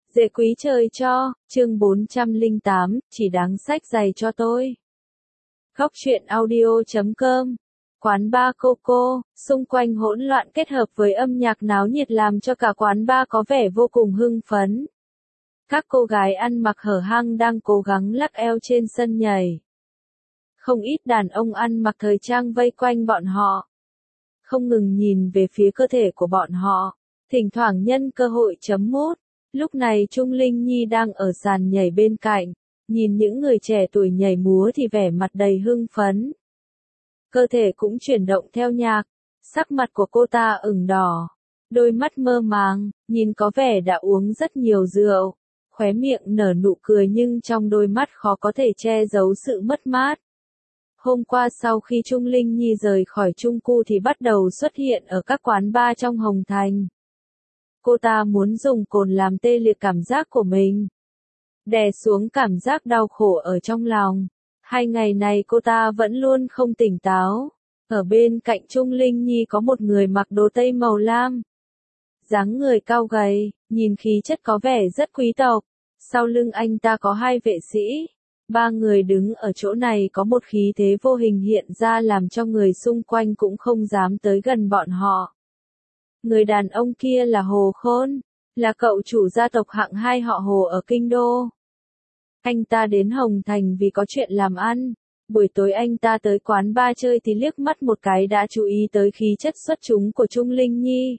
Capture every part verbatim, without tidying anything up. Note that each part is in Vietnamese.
Dễ quý trời cho, chương bốn trăm lẻ tám, chỉ đáng sách giày cho tôi. Góc truyện audio chấm com. Quán bar Coco, xung quanh hỗn loạn kết hợp với âm nhạc náo nhiệt làm cho cả quán bar có vẻ vô cùng hưng phấn. Các cô gái ăn mặc hở hang đang cố gắng lắc eo trên sân nhảy. Không ít đàn ông ăn mặc thời trang vây quanh bọn họ. Không ngừng nhìn về phía cơ thể của bọn họ, thỉnh thoảng nhân cơ hội chấm mút. Lúc này Trung Linh Nhi đang ở sàn nhảy bên cạnh, nhìn những người trẻ tuổi nhảy múa thì vẻ mặt đầy hưng phấn. Cơ thể cũng chuyển động theo nhạc, sắc mặt của cô ta ửng đỏ, đôi mắt mơ màng, nhìn có vẻ đã uống rất nhiều rượu, khóe miệng nở nụ cười nhưng trong đôi mắt khó có thể che giấu sự mất mát. Hôm qua sau khi Trung Linh Nhi rời khỏi Trung Cu thì bắt đầu xuất hiện ở các quán bar trong Hồng Thành. Cô ta muốn dùng cồn làm tê liệt cảm giác của mình, đè xuống cảm giác đau khổ ở trong lòng. Hai ngày này cô ta vẫn luôn không tỉnh táo. Ở bên cạnh Trung Linh Nhi có một người mặc đồ tây màu lam. Dáng người cao gầy, nhìn khí chất có vẻ rất quý tộc. Sau lưng anh ta có hai vệ sĩ. Ba người đứng ở chỗ này có một khí thế vô hình hiện ra làm cho người xung quanh cũng không dám tới gần bọn họ. Người đàn ông kia là Hồ Khôn, là cậu chủ gia tộc hạng hai họ Hồ ở Kinh Đô. Anh ta đến Hồng Thành vì có chuyện làm ăn. Buổi tối anh ta tới quán bar chơi thì liếc mắt một cái đã chú ý tới khí chất xuất chúng của Trung Linh Nhi,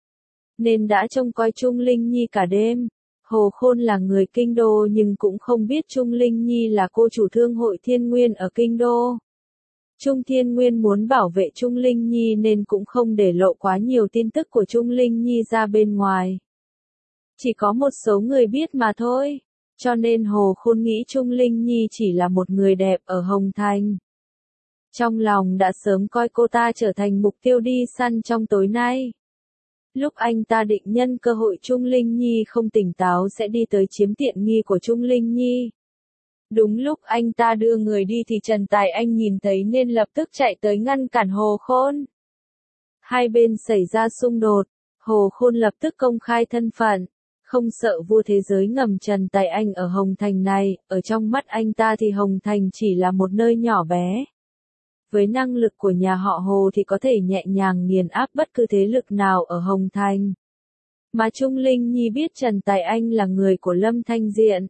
nên đã trông coi Trung Linh Nhi cả đêm. Hồ Khôn là người Kinh Đô nhưng cũng không biết Trung Linh Nhi là cô chủ thương hội Thiên Nguyên ở Kinh Đô. Trung Thiên Nguyên muốn bảo vệ Trung Linh Nhi nên cũng không để lộ quá nhiều tin tức của Trung Linh Nhi ra bên ngoài. Chỉ có một số người biết mà thôi, cho nên Hồ Khôn nghĩ Trung Linh Nhi chỉ là một người đẹp ở Hồng Thành. Trong lòng đã sớm coi cô ta trở thành mục tiêu đi săn trong tối nay. Lúc anh ta định nhân cơ hội Trung Linh Nhi không tỉnh táo sẽ đi tới chiếm tiện nghi của Trung Linh Nhi. Đúng lúc anh ta đưa người đi thì Trần Tài Anh nhìn thấy nên lập tức chạy tới ngăn cản Hồ Khôn. Hai bên xảy ra xung đột, Hồ Khôn lập tức công khai thân phận, không sợ vua thế giới ngầm Trần Tài Anh ở Hồng Thành này, ở trong mắt anh ta thì Hồng Thành chỉ là một nơi nhỏ bé. Với năng lực của nhà họ Hồ thì có thể nhẹ nhàng nghiền áp bất cứ thế lực nào ở Hồng Thành. Mà Trung Linh Nhi biết Trần Tài Anh là người của Lâm Thanh Diện.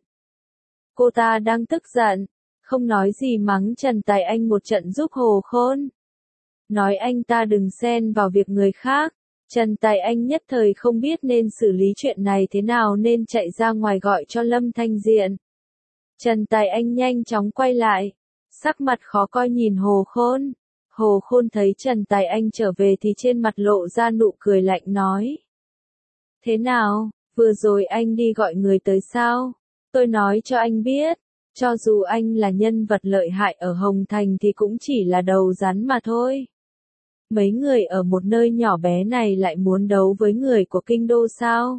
Cô ta đang tức giận, không nói gì mắng Trần Tài Anh một trận giúp Hồ Khôn. Nói anh ta đừng xen vào việc người khác. Trần Tài Anh nhất thời không biết nên xử lý chuyện này thế nào nên chạy ra ngoài gọi cho Lâm Thanh Diện. Trần Tài Anh nhanh chóng quay lại, sắc mặt khó coi nhìn Hồ Khôn. Hồ Khôn thấy Trần Tài Anh trở về thì trên mặt lộ ra nụ cười lạnh nói. Thế nào, vừa rồi anh đi gọi người tới sao? Tôi nói cho anh biết, cho dù anh là nhân vật lợi hại ở Hồng Thành thì cũng chỉ là đầu rắn mà thôi. Mấy người ở một nơi nhỏ bé này lại muốn đấu với người của Kinh Đô sao?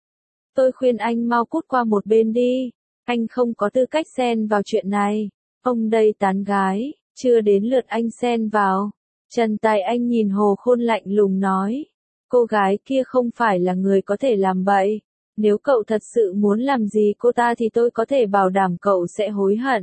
Tôi khuyên anh mau cút qua một bên đi, anh không có tư cách xen vào chuyện này. Ông đây tán gái, chưa đến lượt anh xen vào. Trần Tài Anh nhìn Hồ Khôn lạnh lùng nói. Cô gái kia không phải là người có thể làm bậy. Nếu cậu thật sự muốn làm gì cô ta thì tôi có thể bảo đảm cậu sẽ hối hận.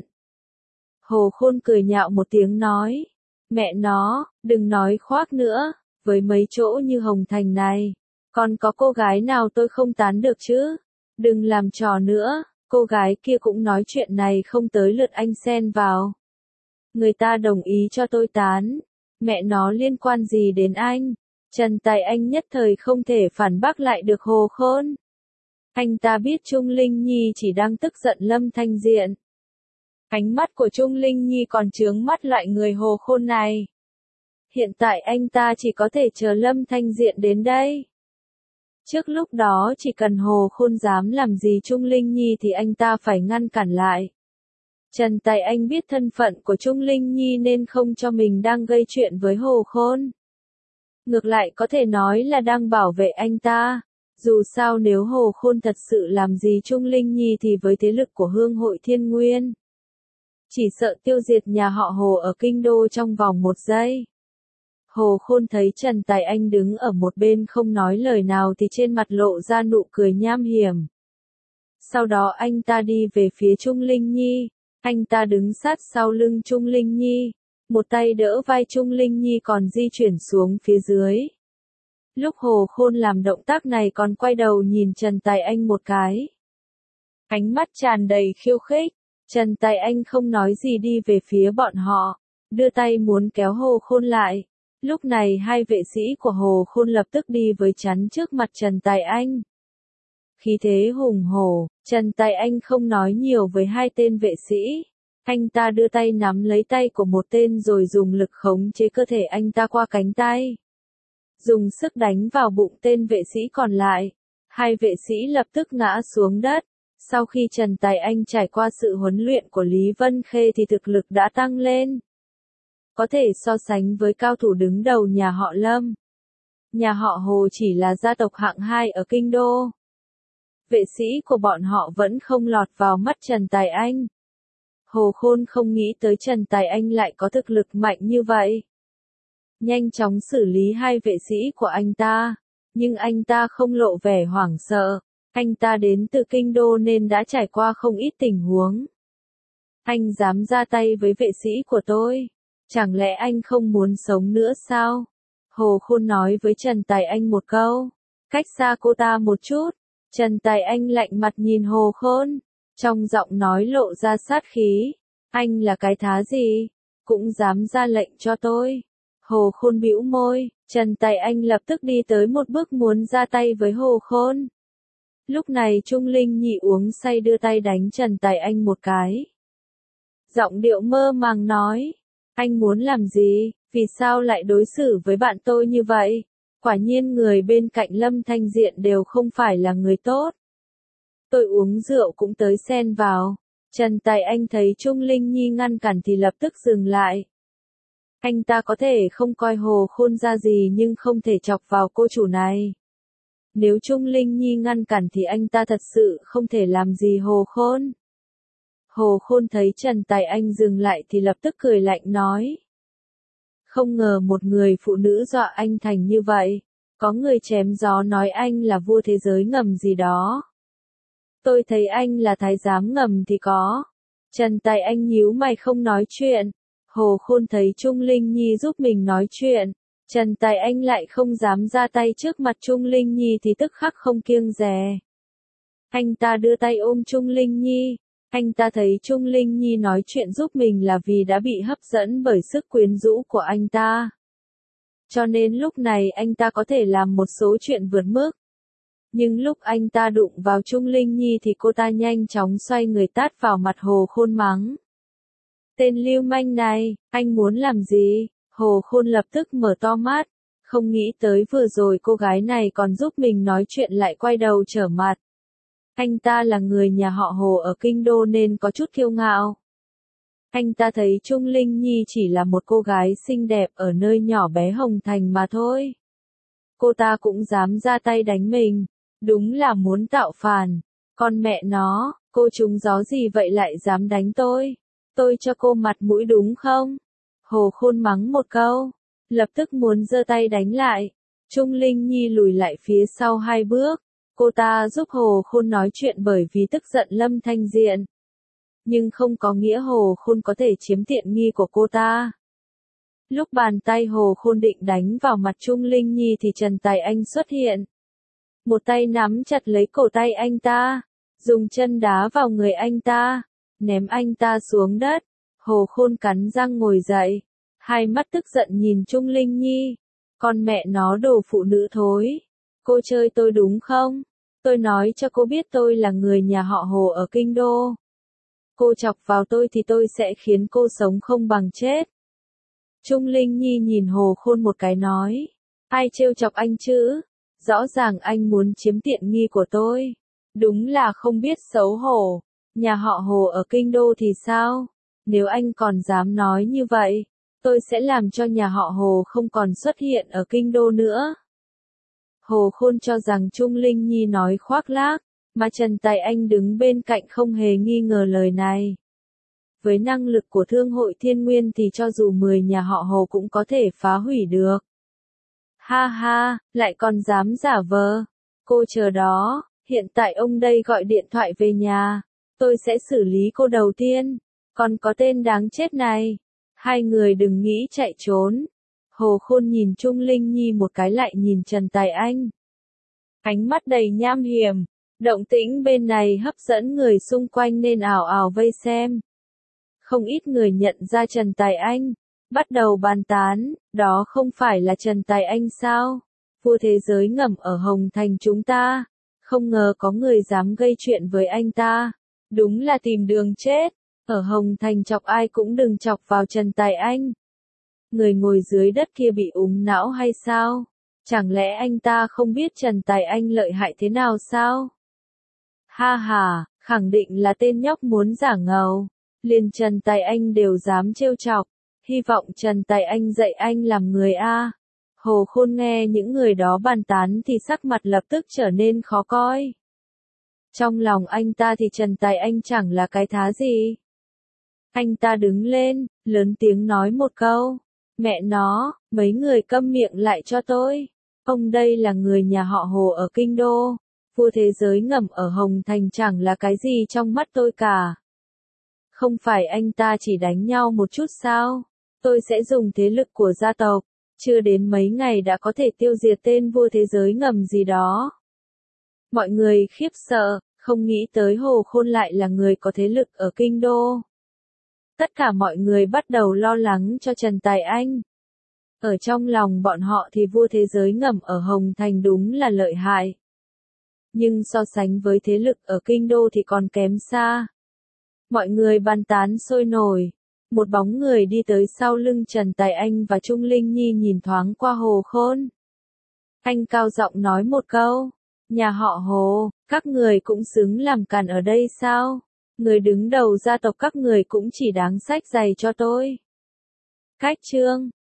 Hồ Khôn cười nhạo một tiếng nói. Mẹ nó, đừng nói khoác nữa, với mấy chỗ như Hồng Thành này, còn có cô gái nào tôi không tán được chứ? Đừng làm trò nữa, cô gái kia cũng nói chuyện này không tới lượt anh xen vào. Người ta đồng ý cho tôi tán, mẹ nó liên quan gì đến anh? Trần Tài Anh nhất thời không thể phản bác lại được Hồ Khôn. Anh ta biết Trung Linh Nhi chỉ đang tức giận Lâm Thanh Diện. Ánh mắt của Trung Linh Nhi còn chướng mắt loại người Hồ Khôn này. Hiện tại anh ta chỉ có thể chờ Lâm Thanh Diện đến đây. Trước lúc đó chỉ cần Hồ Khôn dám làm gì Trung Linh Nhi thì anh ta phải ngăn cản lại. Trần Tài Anh biết thân phận của Trung Linh Nhi nên không cho mình đang gây chuyện với Hồ Khôn. Ngược lại có thể nói là đang bảo vệ anh ta. Dù sao nếu Hồ Khôn thật sự làm gì Trung Linh Nhi thì với thế lực của Hương hội Thiên Nguyên, chỉ sợ tiêu diệt nhà họ Hồ ở Kinh Đô trong vòng một giây. Hồ Khôn thấy Trần Tài Anh đứng ở một bên không nói lời nào thì trên mặt lộ ra nụ cười nham hiểm. Sau đó anh ta đi về phía Trung Linh Nhi, anh ta đứng sát sau lưng Trung Linh Nhi, một tay đỡ vai Trung Linh Nhi còn di chuyển xuống phía dưới. Lúc Hồ Khôn làm động tác này còn quay đầu nhìn Trần Tài Anh một cái. Ánh mắt tràn đầy khiêu khích, Trần Tài Anh không nói gì đi về phía bọn họ, đưa tay muốn kéo Hồ Khôn lại. Lúc này hai vệ sĩ của Hồ Khôn lập tức đi với chắn trước mặt Trần Tài Anh. Khí thế hùng hổ, Trần Tài Anh không nói nhiều với hai tên vệ sĩ. Anh ta đưa tay nắm lấy tay của một tên rồi dùng lực khống chế cơ thể anh ta qua cánh tay. Dùng sức đánh vào bụng tên vệ sĩ còn lại. Hai vệ sĩ lập tức ngã xuống đất. Sau khi Trần Tài Anh trải qua sự huấn luyện của Lý Vân Khê thì thực lực đã tăng lên. Có thể so sánh với cao thủ đứng đầu nhà họ Lâm. Nhà họ Hồ chỉ là gia tộc hạng hai ở Kinh Đô. Vệ sĩ của bọn họ vẫn không lọt vào mắt Trần Tài Anh. Hồ Khôn không nghĩ tới Trần Tài Anh lại có thực lực mạnh như vậy. Nhanh chóng xử lý hai vệ sĩ của anh ta, nhưng anh ta không lộ vẻ hoảng sợ. Anh ta đến từ Kinh Đô nên đã trải qua không ít tình huống. Anh dám ra tay với vệ sĩ của tôi, chẳng lẽ anh không muốn sống nữa sao? Hồ Khôn nói với Trần Tài Anh một câu, cách xa cô ta một chút. Trần Tài Anh lạnh mặt nhìn Hồ Khôn, trong giọng nói lộ ra sát khí. Anh là cái thá gì? Cũng dám ra lệnh cho tôi. Hồ Khôn bĩu môi, Trần Tài Anh lập tức đi tới một bước muốn ra tay với Hồ Khôn. Lúc này Trung Linh Nhi uống say đưa tay đánh Trần Tài Anh một cái. Giọng điệu mơ màng nói, anh muốn làm gì, vì sao lại đối xử với bạn tôi như vậy? Quả nhiên người bên cạnh Lâm Thanh Diện đều không phải là người tốt. Tôi uống rượu cũng tới xen vào. Trần Tài Anh thấy Trung Linh Nhi ngăn cản thì lập tức dừng lại. Anh ta có thể không coi Hồ Khôn ra gì nhưng không thể chọc vào cô chủ này. Nếu Trung Linh Nhi ngăn cản thì anh ta thật sự không thể làm gì Hồ Khôn. Hồ Khôn thấy Trần Tài Anh dừng lại thì lập tức cười lạnh nói. Không ngờ một người phụ nữ dọa anh thành như vậy. Có người chém gió nói anh là vua thế giới ngầm gì đó. Tôi thấy anh là thái giám ngầm thì có. Trần Tài Anh nhíu mày không nói chuyện. Hồ Khôn thấy Trung Linh Nhi giúp mình nói chuyện. Trần Tài Anh lại không dám ra tay trước mặt Trung Linh Nhi thì tức khắc không kiêng dè. Anh ta đưa tay ôm Trung Linh Nhi. Anh ta thấy Trung Linh Nhi nói chuyện giúp mình là vì đã bị hấp dẫn bởi sức quyến rũ của anh ta. Cho nên lúc này anh ta có thể làm một số chuyện vượt mức. Nhưng lúc anh ta đụng vào Trung Linh Nhi thì cô ta nhanh chóng xoay người tát vào mặt Hồ Khôn mắng. Tên lưu manh này, anh muốn làm gì? Hồ Khôn lập tức mở to mắt, không nghĩ tới vừa rồi cô gái này còn giúp mình nói chuyện lại quay đầu trở mặt. Anh ta là người nhà họ Hồ ở Kinh Đô nên có chút kiêu ngạo. Anh ta thấy Trung Linh Nhi chỉ là một cô gái xinh đẹp ở nơi nhỏ bé Hồng Thành mà thôi. Cô ta cũng dám ra tay đánh mình, đúng là muốn tạo phản. Con mẹ nó, cô trúng gió gì vậy lại dám đánh tôi? Tôi cho cô mặt mũi đúng không? Hồ Khôn mắng một câu, lập tức muốn giơ tay đánh lại. Trung Linh Nhi lùi lại phía sau hai bước. Cô ta giúp Hồ Khôn nói chuyện bởi vì tức giận Lâm Thanh Diện. Nhưng không có nghĩa Hồ Khôn có thể chiếm tiện nghi của cô ta. Lúc bàn tay Hồ Khôn định đánh vào mặt Trung Linh Nhi thì Trần Tài Anh xuất hiện. Một tay nắm chặt lấy cổ tay anh ta, dùng chân đá vào người anh ta, ném anh ta xuống đất. Hồ Khôn cắn răng ngồi dậy, hai mắt tức giận nhìn Trung Linh Nhi. Con mẹ nó đồ phụ nữ thối. Cô chơi tôi đúng không? Tôi nói cho cô biết tôi là người nhà họ Hồ ở Kinh Đô. Cô chọc vào tôi thì tôi sẽ khiến cô sống không bằng chết. Trung Linh Nhi nhìn Hồ Khôn một cái nói. Ai trêu chọc anh chứ? Rõ ràng anh muốn chiếm tiện nghi của tôi. Đúng là không biết xấu hổ. Nhà họ Hồ ở Kinh Đô thì sao? Nếu anh còn dám nói như vậy, tôi sẽ làm cho nhà họ Hồ không còn xuất hiện ở Kinh Đô nữa. Hồ Khôn cho rằng Trung Linh Nhi nói khoác lác, mà Trần Tài Anh đứng bên cạnh không hề nghi ngờ lời này. Với năng lực của Thương hội Thiên Nguyên thì cho dù mười nhà họ Hồ cũng có thể phá hủy được. Ha ha, lại còn dám giả vờ. Cô chờ đó, Hiện tại ông đây gọi điện thoại về nhà, tôi sẽ xử lý cô đầu tiên, còn có tên đáng chết này. Hai người đừng nghĩ chạy trốn. Hồ Khôn nhìn Trung Linh Nhi một cái lại nhìn Trần Tài Anh. Ánh mắt đầy nham hiểm, động tĩnh bên này hấp dẫn người xung quanh nên ảo ảo vây xem. Không ít người nhận ra Trần Tài Anh, bắt đầu bàn tán, đó không phải là Trần Tài Anh sao? Vua thế giới ngầm ở Hồng Thành chúng ta, không ngờ có người dám gây chuyện với anh ta, đúng là tìm đường chết, ở Hồng Thành chọc ai cũng đừng chọc vào Trần Tài Anh. Người ngồi dưới đất kia bị úng não hay sao? Chẳng lẽ anh ta không biết Trần Tài Anh lợi hại thế nào sao? Ha ha, khẳng định là tên nhóc muốn giả ngầu, liền Trần Tài Anh đều dám trêu chọc, hy vọng Trần Tài Anh dạy anh làm người a. Hồ Khôn nghe những người đó bàn tán thì sắc mặt lập tức trở nên khó coi. Trong lòng anh ta thì Trần Tài Anh chẳng là cái thá gì. Anh ta đứng lên, lớn tiếng nói một câu, mẹ nó, mấy người câm miệng lại cho tôi. Ông đây là người nhà họ Hồ ở Kinh Đô, vua thế giới ngầm ở Hồng Thành chẳng là cái gì trong mắt tôi cả. Không phải anh ta chỉ đánh nhau một chút sao? Tôi sẽ dùng thế lực của gia tộc, chưa đến mấy ngày đã có thể tiêu diệt tên vua thế giới ngầm gì đó. Mọi người khiếp sợ, không nghĩ tới Hồ Khôn lại là người có thế lực ở Kinh Đô. Tất cả mọi người bắt đầu lo lắng cho Trần Tài Anh. Ở trong lòng bọn họ thì vua thế giới ngầm ở Hồng Thành đúng là lợi hại. Nhưng so sánh với thế lực ở Kinh Đô thì còn kém xa. Mọi người bàn tán sôi nổi. Một bóng người đi tới sau lưng Trần Tài Anh và Trung Linh Nhi nhìn thoáng qua Hồ Khôn. Anh cao giọng nói một câu, nhà họ Hồ, các người cũng xứng làm càn ở đây sao? Người đứng đầu gia tộc các người cũng chỉ đáng xách giày cho tôi. Cách chương